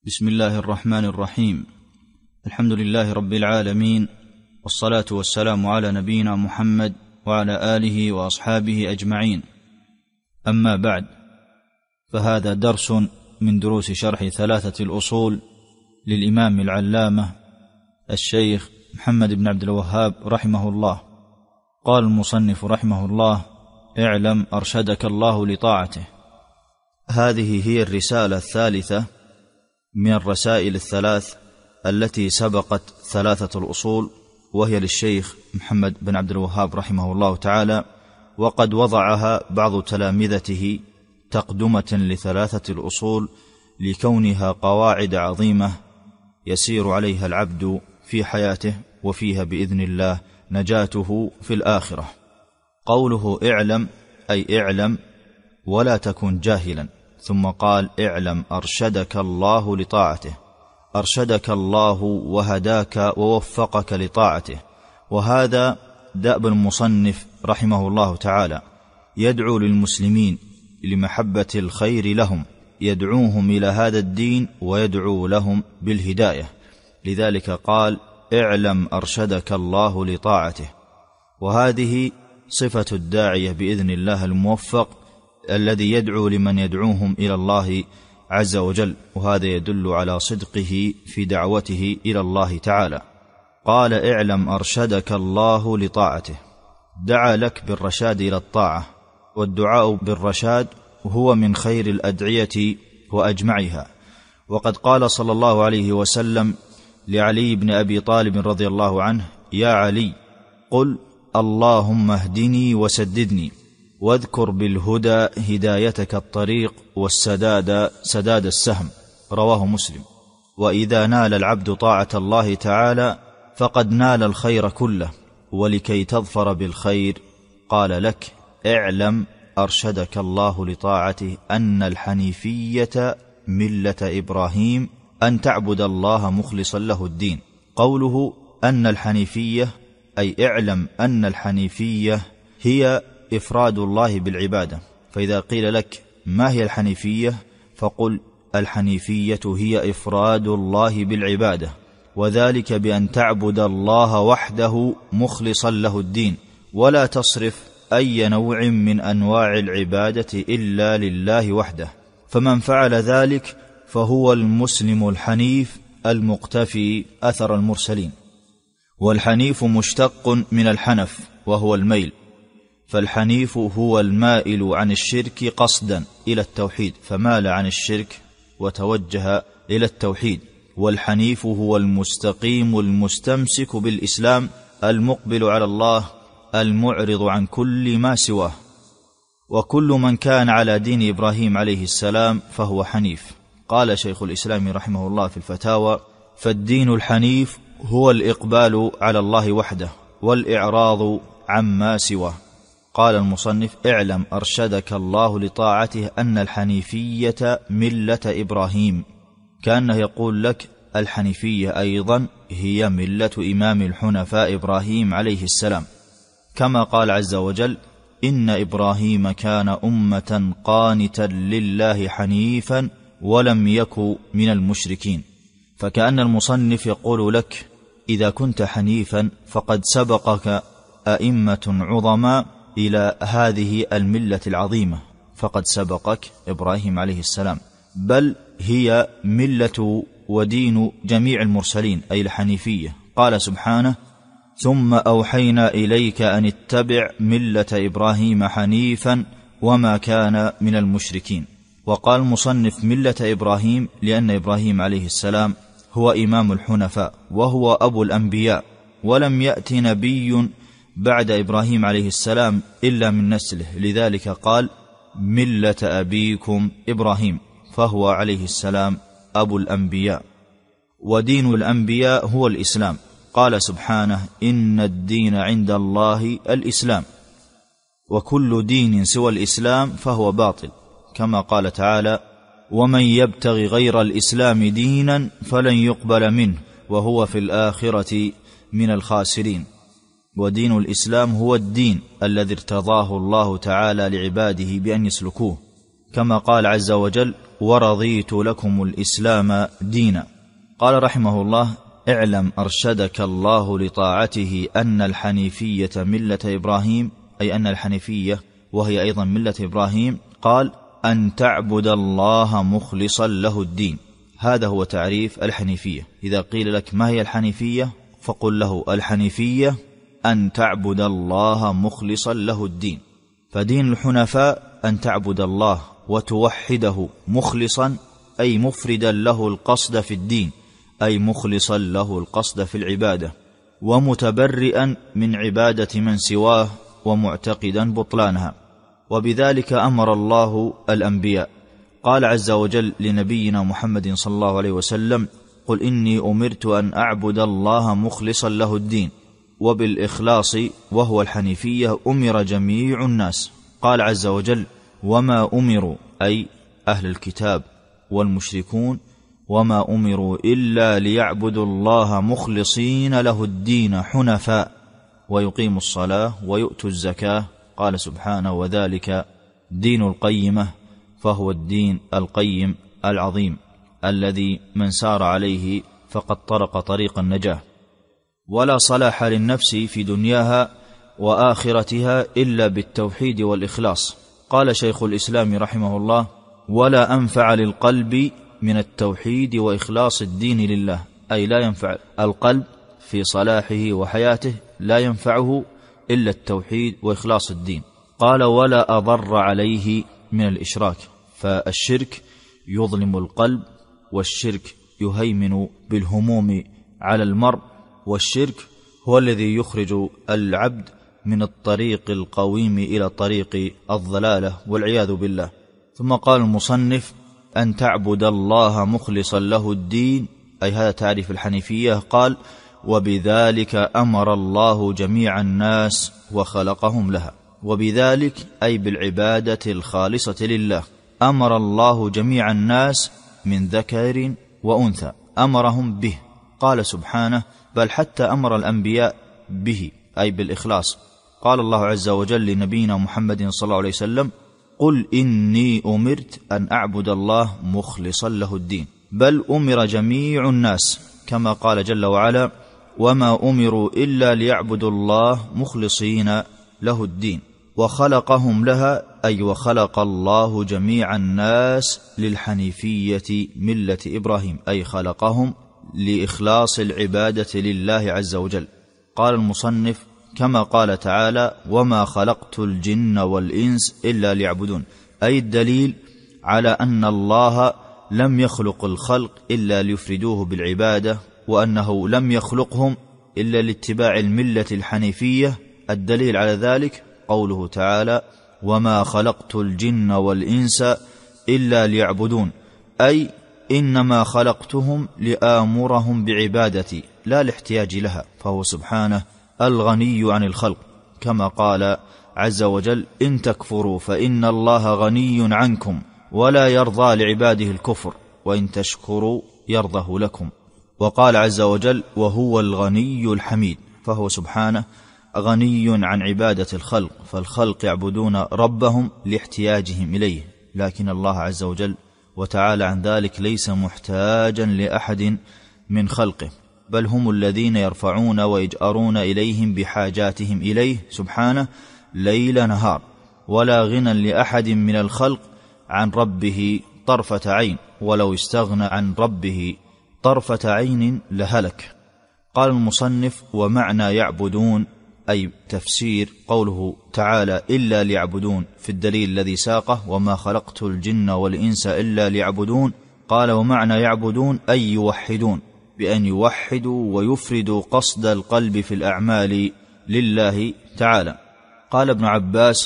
بسم الله الرحمن الرحيم. الحمد لله رب العالمين، والصلاة والسلام على نبينا محمد وعلى آله وأصحابه أجمعين. أما بعد، فهذا درس من دروس شرح ثلاثة الأصول للإمام العلامة الشيخ محمد بن عبد الوهاب رحمه الله. قال المصنف رحمه الله: اعلم أرشدك الله لطاعته. هذه هي الرسالة الثالثة من الرسائل الثلاث التي سبقت ثلاثة الأصول، وهي للشيخ محمد بن عبد الوهاب رحمه الله تعالى، وقد وضعها بعض تلامذته تقدمة لثلاثة الأصول لكونها قواعد عظيمة يسير عليها العبد في حياته، وفيها بإذن الله نجاته في الآخرة. قوله اعلم أي اعلم ولا تكن جاهلا، ثم قال اعلم أرشدك الله لطاعته. أرشدك الله وهداك ووفقك لطاعته، وهذا دأب المصنف رحمه الله تعالى، يدعو للمسلمين لمحبة الخير لهم، يدعوهم إلى هذا الدين ويدعو لهم بالهداية. لذلك قال اعلم أرشدك الله لطاعته، وهذه صفة الداعية بإذن الله الموفق الذي يدعو لمن يدعوهم إلى الله عز وجل، وهذا يدل على صدقه في دعوته إلى الله تعالى. قال اعلم أرشدك الله لطاعته، دعا لك بالرشاد إلى الطاعة، والدعاء بالرشاد هو من خير الأدعية وأجمعها. وقد قال صلى الله عليه وسلم لعلي بن أبي طالب رضي الله عنه: يا علي قل اللهم اهدني وسددني، واذكر بالهدى هدايتك الطريق، والسداد سداد السهم. رواه مسلم. وإذا نال العبد طاعة الله تعالى فقد نال الخير كله، ولكي تظفر بالخير قال لك اعلم أرشدك الله لطاعته أن الحنيفية ملة إبراهيم، أن تعبد الله مخلصا له الدين. قوله أن الحنيفية أي اعلم أن الحنيفية هي إفراد الله بالعبادة. فإذا قيل لك ما هي الحنيفية فقل الحنيفية هي إفراد الله بالعبادة، وذلك بأن تعبد الله وحده مخلصا له الدين، ولا تصرف أي نوع من أنواع العبادة إلا لله وحده. فمن فعل ذلك فهو المسلم الحنيف المقتفي أثر المرسلين. والحنيف مشتق من الحنف وهو الميل، فالحنيف هو المائل عن الشرك قصدا إلى التوحيد، فمال عن الشرك وتوجه إلى التوحيد. والحنيف هو المستقيم المستمسك بالإسلام المقبل على الله المعرض عن كل ما سواه. وكل من كان على دين إبراهيم عليه السلام فهو حنيف. قال شيخ الإسلام رحمه الله في الفتاوى: فالدين الحنيف هو الإقبال على الله وحده والإعراض عما سواه. قال المصنف اعلم أرشدك الله لطاعته أن الحنيفية ملة إبراهيم، كأنه يقول لك الحنيفية أيضا هي ملة إمام الحنفاء إبراهيم عليه السلام، كما قال عز وجل إن إبراهيم كان أمة قانتا لله حنيفا ولم يك من المشركين. فكأن المصنف يقول لك إذا كنت حنيفا فقد سبقك أئمة عظماء إلى هذه الملة العظيمة، فقد سبقك إبراهيم عليه السلام، بل هي ملة ودين جميع المرسلين أي الحنيفية. قال سبحانه: ثم أوحينا إليك أن اتبع ملة إبراهيم حنيفا وما كان من المشركين. وقال المصنف ملة إبراهيم لأن إبراهيم عليه السلام هو إمام الحنفاء وهو أبو الأنبياء، ولم يأت نبي بعد إبراهيم عليه السلام إلا من نسله، لذلك قال ملة أبيكم إبراهيم، فهو عليه السلام أبو الأنبياء. ودين الأنبياء هو الإسلام. قال سبحانه إن الدين عند الله الإسلام، وكل دين سوى الإسلام فهو باطل، كما قال تعالى ومن يبتغ غير الإسلام دينا فلن يقبل منه وهو في الآخرة من الخاسرين. ودين الإسلام هو الدين الذي ارتضاه الله تعالى لعباده بأن يسلكوه، كما قال عز وجل: ورضيت لكم الإسلام دينا. قال رحمه الله: اعلم أرشدك الله لطاعته أن الحنيفية ملة إبراهيم، أي أن الحنيفية وهي أيضا ملة إبراهيم، قال: أن تعبد الله مخلصا له الدين. هذا هو تعريف الحنيفية. إذا قيل لك ما هي الحنيفية فقل له: الحنيفية أن تعبد الله مخلصا له الدين. فدين الحنفاء أن تعبد الله وتوحده مخلصا، أي مفردا له القصد في الدين، أي مخلصا له القصد في العبادة، ومتبرئا من عبادة من سواه ومعتقدا بطلانها. وبذلك أمر الله الأنبياء. قال عز وجل لنبينا محمد صلى الله عليه وسلم: قل إني أمرت أن أعبد الله مخلصا له الدين. وبالإخلاص وهو الحنيفية أمر جميع الناس. قال عز وجل: وما أمروا، أي أهل الكتاب والمشركون، وما أمروا إلا ليعبدوا الله مخلصين له الدين حنفاء ويقيموا الصلاة ويؤتوا الزكاة. قال سبحانه: وذلك دين القيمة، فهو الدين القيم العظيم الذي من سار عليه فقد طرق طريق النجاة. ولا صلاح للنفس في دنياها وآخرتها إلا بالتوحيد والإخلاص. قال شيخ الإسلام رحمه الله: ولا أنفع للقلب من التوحيد وإخلاص الدين لله، أي لا ينفع القلب في صلاحه وحياته، لا ينفعه إلا التوحيد وإخلاص الدين. قال: ولا أضر عليه من الإشراك، فالشرك يظلم القلب، والشرك يهيمن بالهموم على المرء، والشرك هو الذي يخرج العبد من الطريق القويم إلى طريق الضلالة والعياذ بالله. ثم قال المصنف: أن تعبد الله مخلصا له الدين، أي هذا تعريف الحنيفية. قال: وبذلك أمر الله جميع الناس وخلقهم لها. وبذلك أي بالعبادة الخالصة لله أمر الله جميع الناس من ذكر وأنثى، أمرهم به. قال سبحانه: بل حتى أمر الأنبياء به، أي بالإخلاص. قال الله عز وجل لنبينا محمد صلى الله عليه وسلم: قل إني أمرت أن أعبد الله مخلصا له الدين. بل أمر جميع الناس، كما قال جل وعلا: وما أمروا إلا ليعبدوا الله مخلصين له الدين. وخلقهم لها، أي وخلق الله جميع الناس للحنيفية ملة إبراهيم، أي خلقهم لإخلاص العبادة لله عز وجل. قال المصنف: كما قال تعالى: وما خلقت الجن والإنس إلا ليعبدون، أي الدليل على أن الله لم يخلق الخلق إلا ليفردوه بالعبادة، وأنه لم يخلقهم إلا لاتباع الملة الحنيفية. الدليل على ذلك قوله تعالى: وما خلقت الجن والإنس إلا ليعبدون، أي إنما خلقتهم لآمرهم بعبادتي لا لاحتياج لها، فهو سبحانه الغني عن الخلق، كما قال عز وجل: إن تكفروا فإن الله غني عنكم ولا يرضى لعباده الكفر وإن تشكروا يرضه لكم. وقال عز وجل: وهو الغني الحميد، فهو سبحانه غني عن عبادة الخلق، فالخلق يعبدون ربهم لاحتياجهم إليه، لكن الله عز وجل وتعالى عن ذلك ليس محتاجا لأحد من خلقه، بل هم الذين يرفعون ويجأرون إليهم بحاجاتهم إليه سبحانه ليل نهار، ولا غنى لأحد من الخلق عن ربه طرفة عين، ولو استغنى عن ربه طرفة عين لهلك. قال المصنف: ومعنى يعبدون، أي تفسير قوله تعالى: إلا ليعبدون، في الدليل الذي ساقه: وما خلقت الجن والإنس إلا ليعبدون. قال: ومعنى يعبدون أي يوحدون، بأن يوحدوا ويفردوا قصد القلب في الأعمال لله تعالى. قال ابن عباس: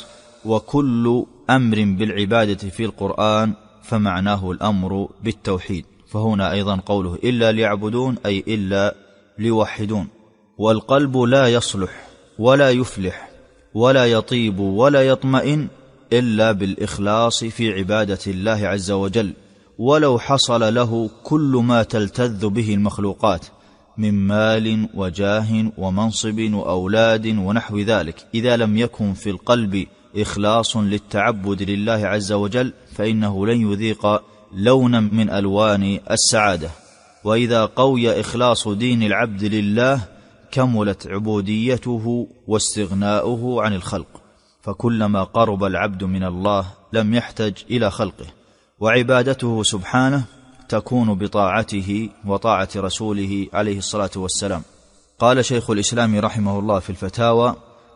وكل أمر بالعبادة في القرآن فمعناه الأمر بالتوحيد، فهنا أيضا قوله إلا ليعبدون أي إلا ليوحدون. والقلب لا يصلح ولا يفلح ولا يطيب ولا يطمئن إلا بالإخلاص في عبادة الله عز وجل، ولو حصل له كل ما تلتذ به المخلوقات من مال وجاه ومنصب وأولاد ونحو ذلك، إذا لم يكن في القلب إخلاص للتعبد لله عز وجل، فإنه لن يذيق لونا من ألوان السعادة. وإذا قوي إخلاص دين العبد لله كملت عبوديته واستغناؤه عن الخلق، فكلما قرب العبد من الله لم يحتج إلى خلقه، وعبادته سبحانه تكون بطاعته وطاعة رسوله عليه الصلاة والسلام. قال شيخ الإسلام رحمه الله في الفتاوى: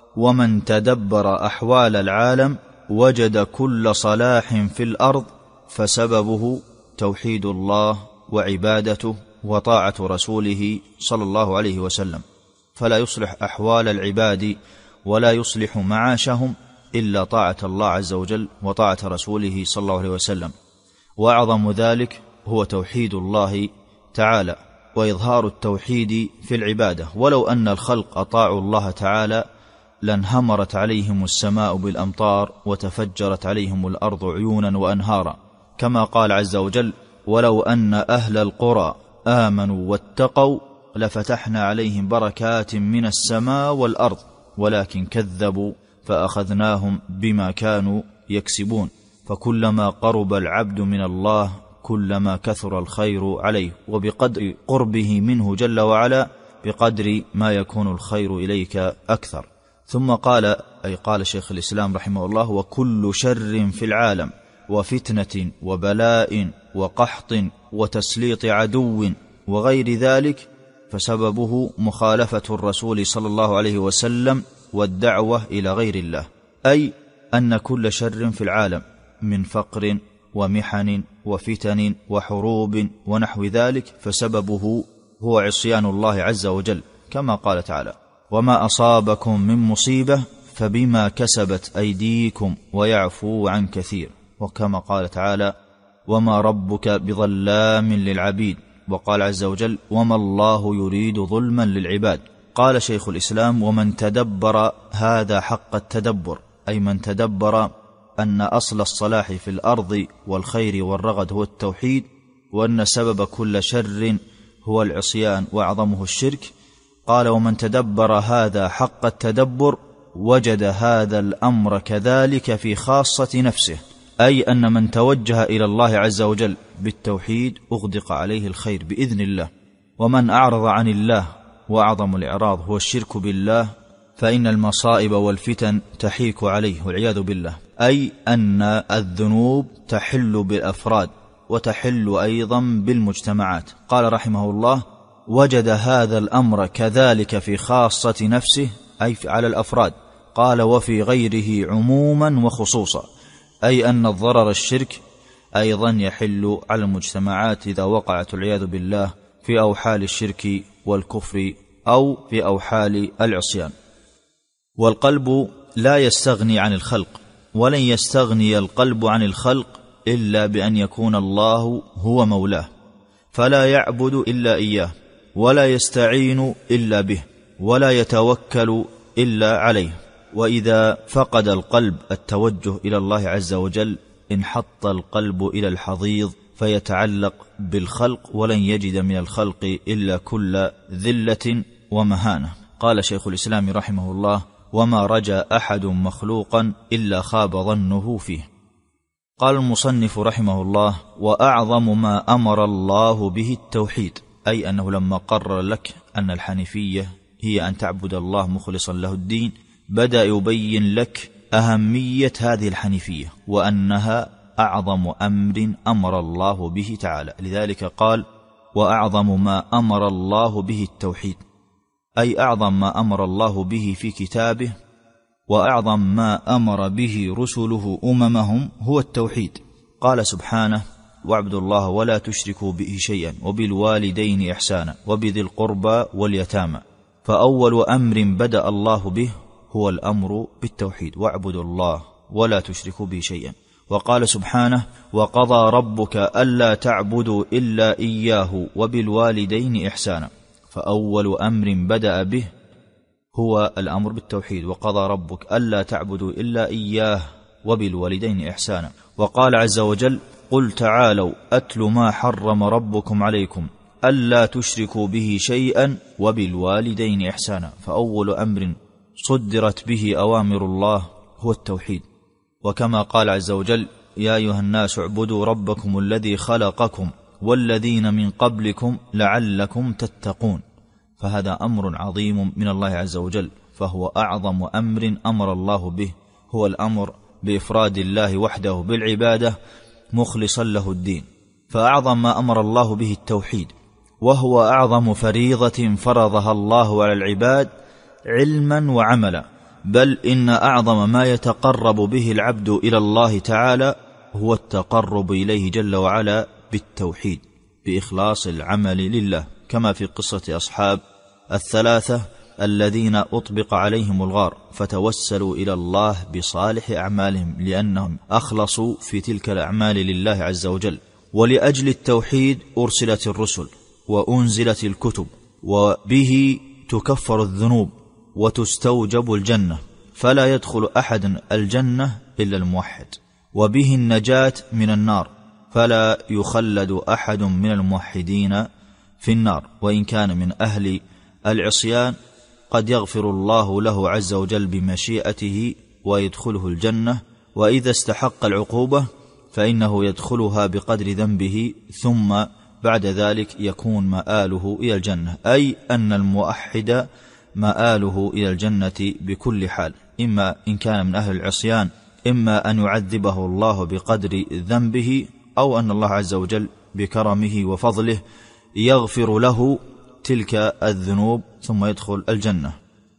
ومن تدبر أحوال العالم وجد كل صلاح في الأرض فسببه توحيد الله وعبادته وطاعة رسوله صلى الله عليه وسلم، فلا يصلح أحوال العباد ولا يصلح معاشهم إلا طاعة الله عز وجل وطاعة رسوله صلى الله عليه وسلم. وأعظم ذلك هو توحيد الله تعالى وإظهار التوحيد في العبادة. ولو أن الخلق أطاعوا الله تعالى لانهمرت عليهم السماء بالأمطار وتفجرت عليهم الأرض عيونا وأنهارا، كما قال عز وجل: ولو أن أهل القرى آمنوا واتقوا لفتحنا عليهم بركات من السماء والأرض ولكن كذبوا فأخذناهم بما كانوا يكسبون. فكلما قرب العبد من الله كلما كثر الخير عليه، وبقدر قربه منه جل وعلا بقدر ما يكون الخير إليك أكثر. ثم قال شيخ الإسلام رحمه الله: وكل شر في العالم وفتنة وبلاء وقحط وتسليط عدو وغير ذلك فسببه مخالفة الرسول صلى الله عليه وسلم والدعوة إلى غير الله، أي أن كل شر في العالم من فقر ومحن وفتن وحروب ونحو ذلك فسببه هو عصيان الله عز وجل، كما قال تعالى: وما أصابكم من مصيبة فبما كسبت أيديكم ويعفو عن كثير، وكما قال تعالى: وما ربك بظلام للعبيد، وقال عز وجل: وما الله يريد ظلما للعباد. قال شيخ الإسلام: ومن تدبر هذا حق التدبر، أي من تدبر أن أصل الصلاح في الأرض والخير والرغد هو التوحيد، وأن سبب كل شر هو العصيان وأعظمه الشرك. قال: ومن تدبر هذا حق التدبر وجد هذا الأمر كذلك في خاصة نفسه، أي أن من توجه إلى الله عز وجل بالتوحيد أغدق عليه الخير بإذن الله. ومن أعرض عن الله، وأعظم الإعراض هو الشرك بالله، فإن المصائب والفتن تحيك عليه والعياذ بالله، أي أن الذنوب تحل بالأفراد وتحل أيضا بالمجتمعات. قال رحمه الله: وجد هذا الأمر كذلك في خاصة نفسه، أي على الأفراد. قال: وفي غيره عموما وخصوصا، أي أن الضرر الشرك أيضا يحل على المجتمعات إذا وقعت العياذ بالله في أوحال الشرك والكفر أو في أوحال العصيان. والقلب لا يستغني عن الخلق، ولن يستغني القلب عن الخلق إلا بأن يكون الله هو مولاه، فلا يعبد إلا إياه، ولا يستعين إلا به، ولا يتوكل إلا عليه. وإذا فقد القلب التوجه إلى الله عز وجل انحط القلب إلى الحضيض فيتعلق بالخلق، ولن يجد من الخلق إلا كل ذلة ومهانة. قال شيخ الإسلام رحمه الله: وما رجا أحد مخلوقا إلا خاب ظنه فيه. قال المصنف رحمه الله: وأعظم ما أمر الله به التوحيد، أي أنه لما قرر لك أن الحنيفية هي أن تعبد الله مخلصا له الدين، بدأ يبين لك أهمية هذه الحنيفية وأنها أعظم أمر أمر الله به تعالى. لذلك قال: وأعظم ما أمر الله به التوحيد، أي أعظم ما أمر الله به في كتابه، وأعظم ما أمر به رسله أممهم هو التوحيد. قال سبحانه: واعبدوا الله ولا تشركوا به شيئا وبالوالدين إحسانا وبذي القربى واليتامى. فأول أمر بدأ الله به هو الأمر بالتوحيد: واعبدوا الله ولا تشركوا به شيئا. وقال سبحانه: وقضى ربك ألا تعبدوا إلا إياه وبالوالدين إحسانا. فأول أمر بدأ به هو الأمر بالتوحيد: وقضى ربك ألا تعبدوا إلا إياه وبالوالدين إحسانا. وقال عز وجل: قل تعالوا أتل ما حرم ربكم عليكم ألا تشركوا به شيئا وبالوالدين إحسانا. فأول أمر صدرت به أوامر الله هو التوحيد. وكما قال عز وجل: يا أيها الناس اعبدوا ربكم الذي خلقكم والذين من قبلكم لعلكم تتقون. فهذا أمر عظيم من الله عز وجل، فهو أعظم أمر أمر الله به، هو الأمر بإفراد الله وحده بالعبادة مخلصا له الدين. فأعظم ما أمر الله به التوحيد، وهو أعظم فريضة فرضها الله على العباد علما وعملا، بل إن أعظم ما يتقرب به العبد إلى الله تعالى هو التقرب إليه جل وعلا بالتوحيد، بإخلاص العمل لله، كما في قصة أصحاب الثلاثة الذين أطبق عليهم الغار فتوسلوا إلى الله بصالح أعمالهم، لأنهم أخلصوا في تلك الأعمال لله عز وجل. ولأجل التوحيد أرسلت الرسل وأنزلت الكتب، وبه تكفر الذنوب وتستوجب الجنة، فلا يدخل أحد الجنة إلا الموحد، وبه النجاة من النار، فلا يخلد أحد من الموحدين في النار، وإن كان من أهل العصيان قد يغفر الله له عز وجل بمشيئته ويدخله الجنة، وإذا استحق العقوبة فإنه يدخلها بقدر ذنبه، ثم بعد ذلك يكون مآله إلى الجنة، أي أن الموحد مآله إلى الجنة بكل حال، إما إن كان من أهل العصيان، إما أن يعذبه الله بقدر ذنبه، أو أن الله عز وجل بكرمه وفضله يغفر له تلك الذنوب ثم يدخل الجنة.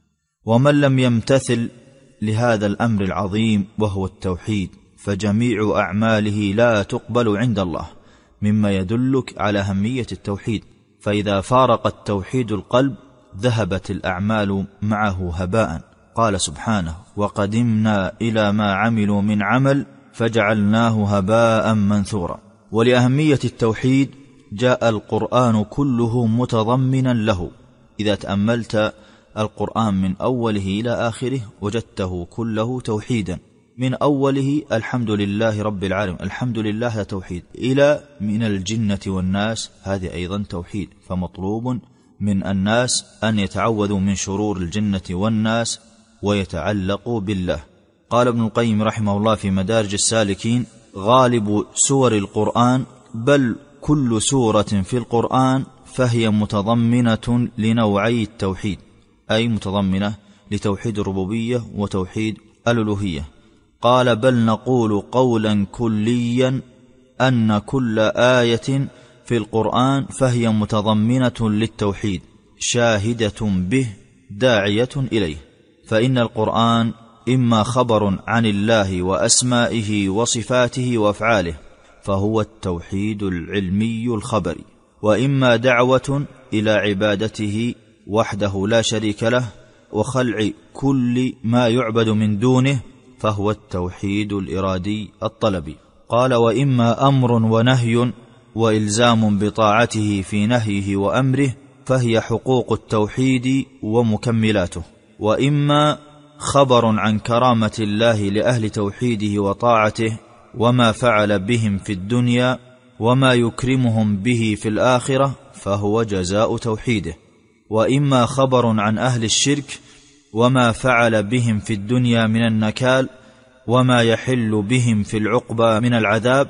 ومن لم يمتثل لهذا الأمر العظيم وهو التوحيد فجميع أعماله لا تقبل عند الله، مما يدلك على أهمية التوحيد. فإذا فارق التوحيد القلب ذهبت الأعمال معه هباء. قال سبحانه: وقدمنا إلى ما عملوا من عمل فجعلناه هباء منثورا. ولأهمية التوحيد جاء القرآن كله متضمنا له. إذا تأملت القرآن من أوله إلى آخره وجدته كله توحيدا، من أوله الحمد لله رب العالمين، الحمد لله توحيد، إلى من الجنة والناس، هذه أيضا توحيد. فمطلوب من الناس أن يتعوذوا من شرور الجنة والناس ويتعلقوا بالله. قال ابن القيم رحمه الله في مدارج السالكين: غالب سور القرآن، بل كل سورة في القرآن، فهي متضمنة لنوعي التوحيد، أي متضمنة لتوحيد الربوبية وتوحيد الألوهية. قال: بل نقول قولا كليا أن كل آية في القرآن فهي متضمنة للتوحيد، شاهدة به داعية إليه. فإن القرآن إما خبر عن الله وأسمائه وصفاته وأفعاله، فهو التوحيد العلمي الخبري، وإما دعوة إلى عبادته وحده لا شريك له وخلع كل ما يعبد من دونه، فهو التوحيد الإرادي الطلبي. قال: وإما أمر ونهي وإلزام بطاعته في نهيه وأمره، فهي حقوق التوحيد ومكملاته. وإما خبر عن كرامة الله لأهل توحيده وطاعته وما فعل بهم في الدنيا وما يكرمهم به في الآخرة، فهو جزاء توحيده. وإما خبر عن أهل الشرك وما فعل بهم في الدنيا من النكال وما يحل بهم في العقبى من العذاب،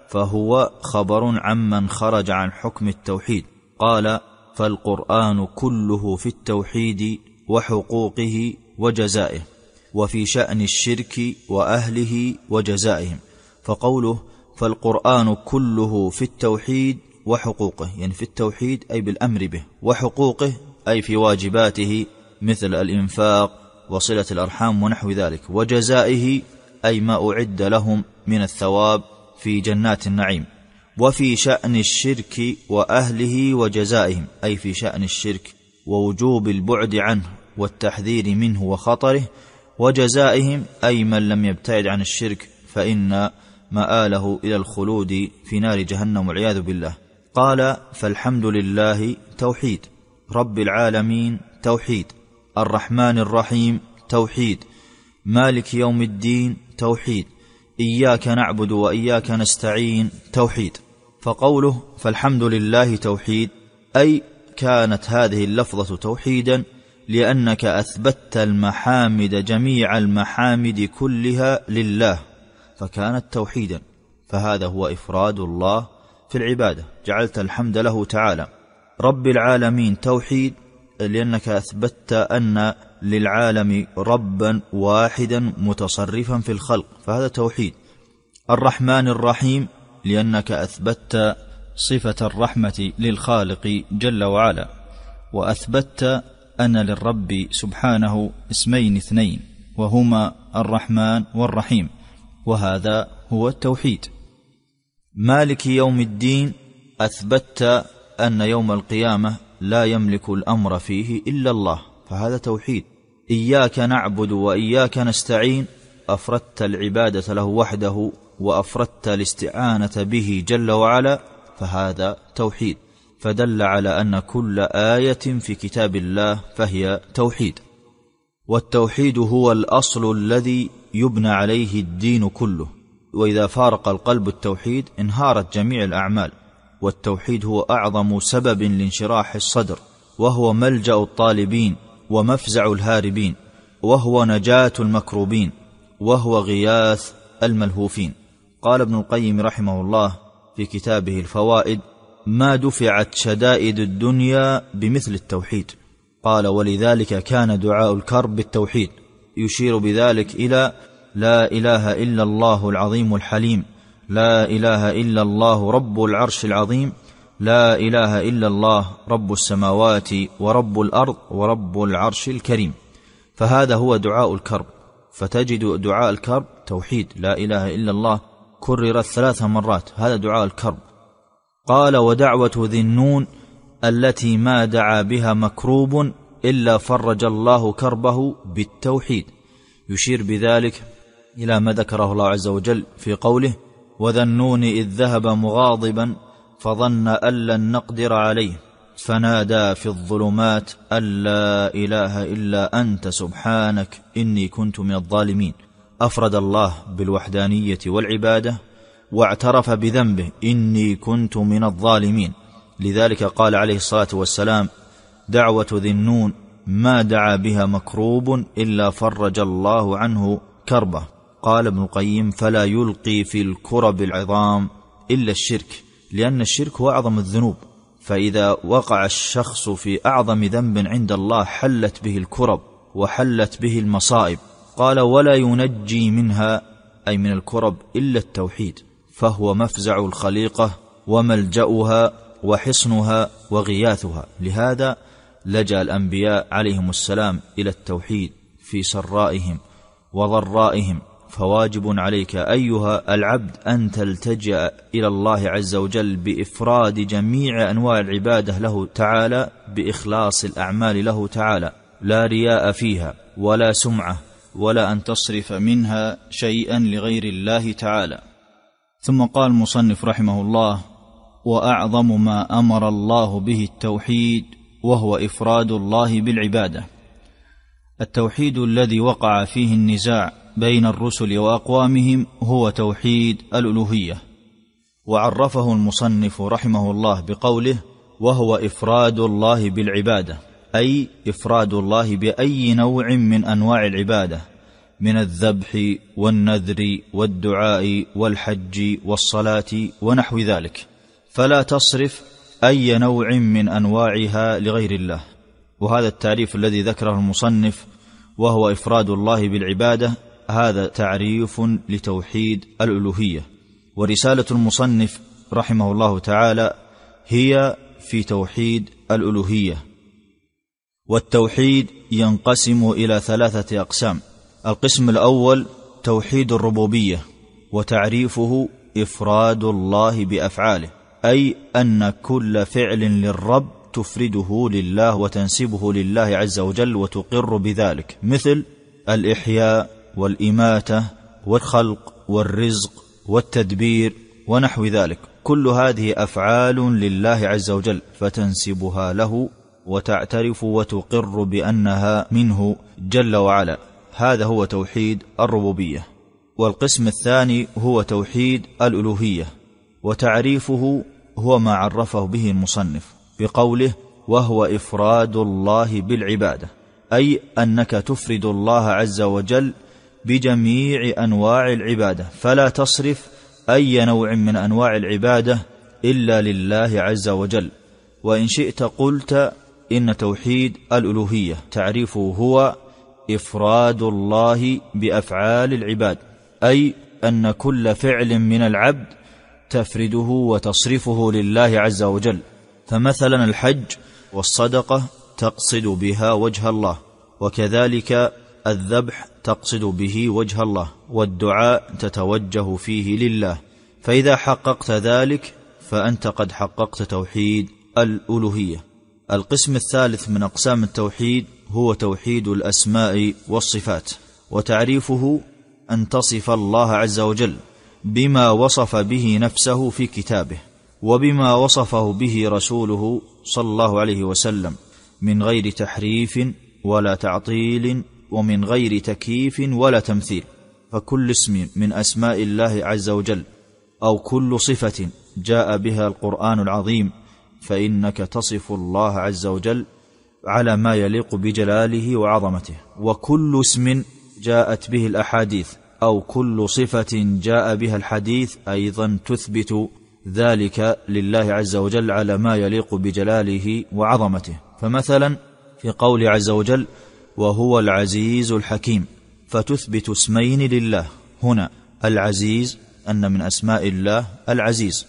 فهو خبر عمن خرج عن حكم التوحيد. قال: فالقرآن كله في التوحيد وحقوقه وجزائه، وفي شأن الشرك وأهله وجزائهم. فقوله فالقرآن كله في التوحيد وحقوقه، يعني في التوحيد أي بالأمر به، وحقوقه أي في واجباته مثل الإنفاق وصلة الأرحام ونحو ذلك، وجزائه أي ما أعد لهم من الثواب في جنات النعيم. وفي شأن الشرك وأهله وجزائهم، أي في شأن الشرك ووجوب البعد عنه والتحذير منه وخطره، وجزائهم أي من لم يبتعد عن الشرك فإن مآله إلى الخلود في نار جهنم والعياذ بالله. قال: فالحمد لله توحيد، رب العالمين توحيد، الرحمن الرحيم توحيد، مالك يوم الدين توحيد، إياك نعبد وإياك نستعين توحيد. فقوله فالحمد لله توحيد، أي كانت هذه اللفظة توحيدا لأنك أثبتت المحامد، جميع المحامد كلها لله فكانت توحيدا، فهذا هو إفراد الله في العبادة. جعلت الحمد له تعالى رب العالمين توحيد، لأنك أثبتت أن للعالم ربا واحدا متصرفا في الخلق، فهذا توحيد. الرحمن الرحيم، لأنك أثبتت صفة الرحمة للخالق جل وعلا، وأثبتت أن للرب سبحانه اسمين اثنين، وهما الرحمن والرحيم، وهذا هو التوحيد. مالك يوم الدين، أثبتت أن يوم القيامة لا يملك الأمر فيه إلا الله، فهذا توحيد. إياك نعبد وإياك نستعين، أفردت العبادة له وحده وأفردت الاستعانة به جل وعلا، فهذا توحيد. فدل على أن كل آية في كتاب الله فهي توحيد. والتوحيد هو الأصل الذي يبنى عليه الدين كله، وإذا فارق القلب التوحيد انهارت جميع الأعمال. والتوحيد هو أعظم سبب لانشراح الصدر، وهو ملجأ الطالبين ومفزع الهاربين، وهو نجاة المكروبين، وهو غياث الملهوفين. قال ابن القيم رحمه الله في كتابه الفوائد: ما دفعت شدائد الدنيا بمثل التوحيد. قال: ولذلك كان دعاء الكرب بالتوحيد، يشير بذلك إلى لا إله إلا الله العظيم الحليم، لا إله إلا الله رب العرش العظيم، لا إله إلا الله رب السماوات ورب الأرض ورب العرش الكريم. فهذا هو دعاء الكرب. فتجد دعاء الكرب توحيد، لا إله إلا الله كررت 3 مرات، هذا دعاء الكرب. قال: ودعوة ذي النون التي ما دعا بها مكروب إلا فرج الله كربه بالتوحيد، يشير بذلك إلى ما ذكره الله عز وجل في قوله: وذا النون إذ ذهب مغاضبا فظن أن لن نقدر عليه فنادى في الظلمات أن لا إله إلا أنت سبحانك إني كنت من الظالمين. أفرد الله بالوحدانية والعبادة، واعترف بذنبه: إني كنت من الظالمين. لذلك قال عليه الصلاة والسلام: دعوة ذي النون ما دعا بها مكروب إلا فرج الله عنه كربه. قال ابن القيم: فلا يلقي في الكرب العظام إلا الشرك، لأن الشرك هو أعظم الذنوب، فإذا وقع الشخص في أعظم ذنب عند الله حلت به الكرب وحلت به المصائب. قال: ولا ينجي منها، أي من الكرب، إلا التوحيد، فهو مفزع الخليقة وملجأها وحصنها وغياثها. لهذا لجأ الأنبياء عليهم السلام إلى التوحيد في سرائهم وضرائهم. فواجب عليك أيها العبد أن تلتجأ إلى الله عز وجل بإفراد جميع أنواع العبادة له تعالى، بإخلاص الأعمال له تعالى، لا رياء فيها ولا سمعة، ولا أن تصرف منها شيئا لغير الله تعالى. ثم قال المصنف رحمه الله: وأعظم ما أمر الله به التوحيد، وهو إفراد الله بالعبادة. التوحيد الذي وقع فيه النزاع بين الرسل وأقوامهم هو توحيد الألوهية، وعرفه المصنف رحمه الله بقوله: وهو إفراد الله بالعبادة، أي إفراد الله بأي نوع من أنواع العبادة، من الذبح والنذر والدعاء والحج والصلاة ونحو ذلك، فلا تصرف أي نوع من أنواعها لغير الله. وهذا التعريف الذي ذكره المصنف وهو إفراد الله بالعبادة، هذا تعريف لتوحيد الألوهية. ورسالة المصنف رحمه الله تعالى هي في توحيد الألوهية. والتوحيد ينقسم إلى 3 أقسام. القسم الأول توحيد الربوبية، وتعريفه إفراد الله بأفعاله، أي أن كل فعل للرب تفرده لله وتنسبه لله عز وجل وتقر بذلك، مثل الإحياء والإماتة والخلق والرزق والتدبير ونحو ذلك. كل هذه أفعال لله عز وجل، فتنسبها له وتعترف وتقر بأنها منه جل وعلا. هذا هو توحيد الربوبية. والقسم الثاني هو توحيد الألوهية، وتعريفه هو ما عرفه به المصنف بقوله: وهو إفراد الله بالعبادة، أي أنك تفرد الله عز وجل بجميع أنواع العبادة، فلا تصرف أي نوع من أنواع العبادة إلا لله عز وجل. وإن شئت قلت إن توحيد الألوهية تعريفه هو إفراد الله بأفعال العباد، أي أن كل فعل من العبد تفرده وتصرفه لله عز وجل. فمثلا الحج والصدقة تقصد بها وجه الله، وكذلك الذبح تقصد به وجه الله، والدعاء تتوجه فيه لله. فإذا حققت ذلك فأنت قد حققت توحيد الألوهية. القسم الثالث من أقسام التوحيد هو توحيد الأسماء والصفات، وتعريفه أن تصف الله عز وجل بما وصف به نفسه في كتابه، وبما وصفه به رسوله صلى الله عليه وسلم، من غير تحريف ولا تعطيل، ومن غير تكييف ولا تمثيل. فكل اسم من أسماء الله عز وجل أو كل صفة جاء بها القرآن العظيم فإنك تصف الله عز وجل على ما يليق بجلاله وعظمته. وكل اسم جاءت به الأحاديث أو كل صفة جاء بها الحديث أيضا تثبت ذلك لله عز وجل على ما يليق بجلاله وعظمته. فمثلا في قول عز وجل وهو العزيز الحكيم، فتثبت اسمين لله هنا، العزيز أن من أسماء الله العزيز،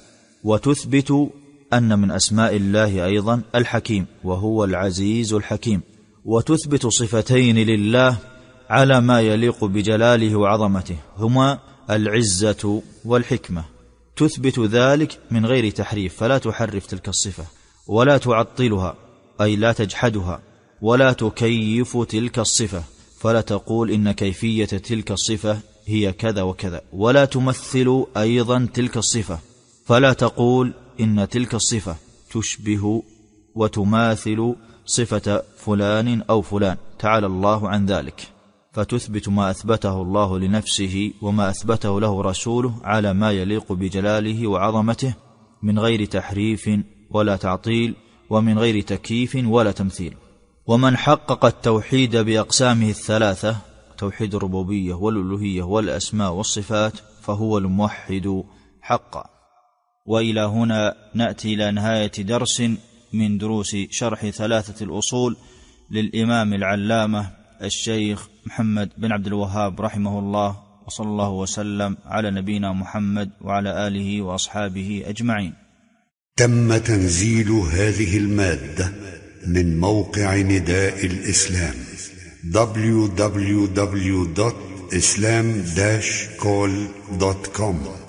وتثبت أن من أسماء الله أيضا الحكيم وهو العزيز الحكيم، وتثبت صفتين لله على ما يليق بجلاله وعظمته هما العزة والحكمة، تثبت ذلك من غير تحريف، فلا تحرف تلك الصفة ولا تعطلها أي لا تجحدها، ولا تكيف تلك الصفة، فلا تقول إن كيفية تلك الصفة هي كذا وكذا، ولا تمثل أيضا تلك الصفة، فلا تقول إن تلك الصفة تشبه وتماثل صفة فلان أو فلان، تعالى الله عن ذلك. فتثبت ما أثبته الله لنفسه وما أثبته له رسوله على ما يليق بجلاله وعظمته، من غير تحريف ولا تعطيل، ومن غير تكييف ولا تمثيل. ومن حقق التوحيد بأقسامه الثلاثة، توحيد الربوبية والألوهية والأسماء والصفات، فهو الموحد حقا. وإلى هنا نأتي إلى نهاية درس من دروس شرح ثلاثة الأصول للإمام العلامة الشيخ محمد بن عبد الوهاب رحمه الله، وصلى الله وسلم على نبينا محمد وعلى آله وأصحابه أجمعين. تم تنزيل هذه المادة من موقع نداء الإسلام www.islam-call.com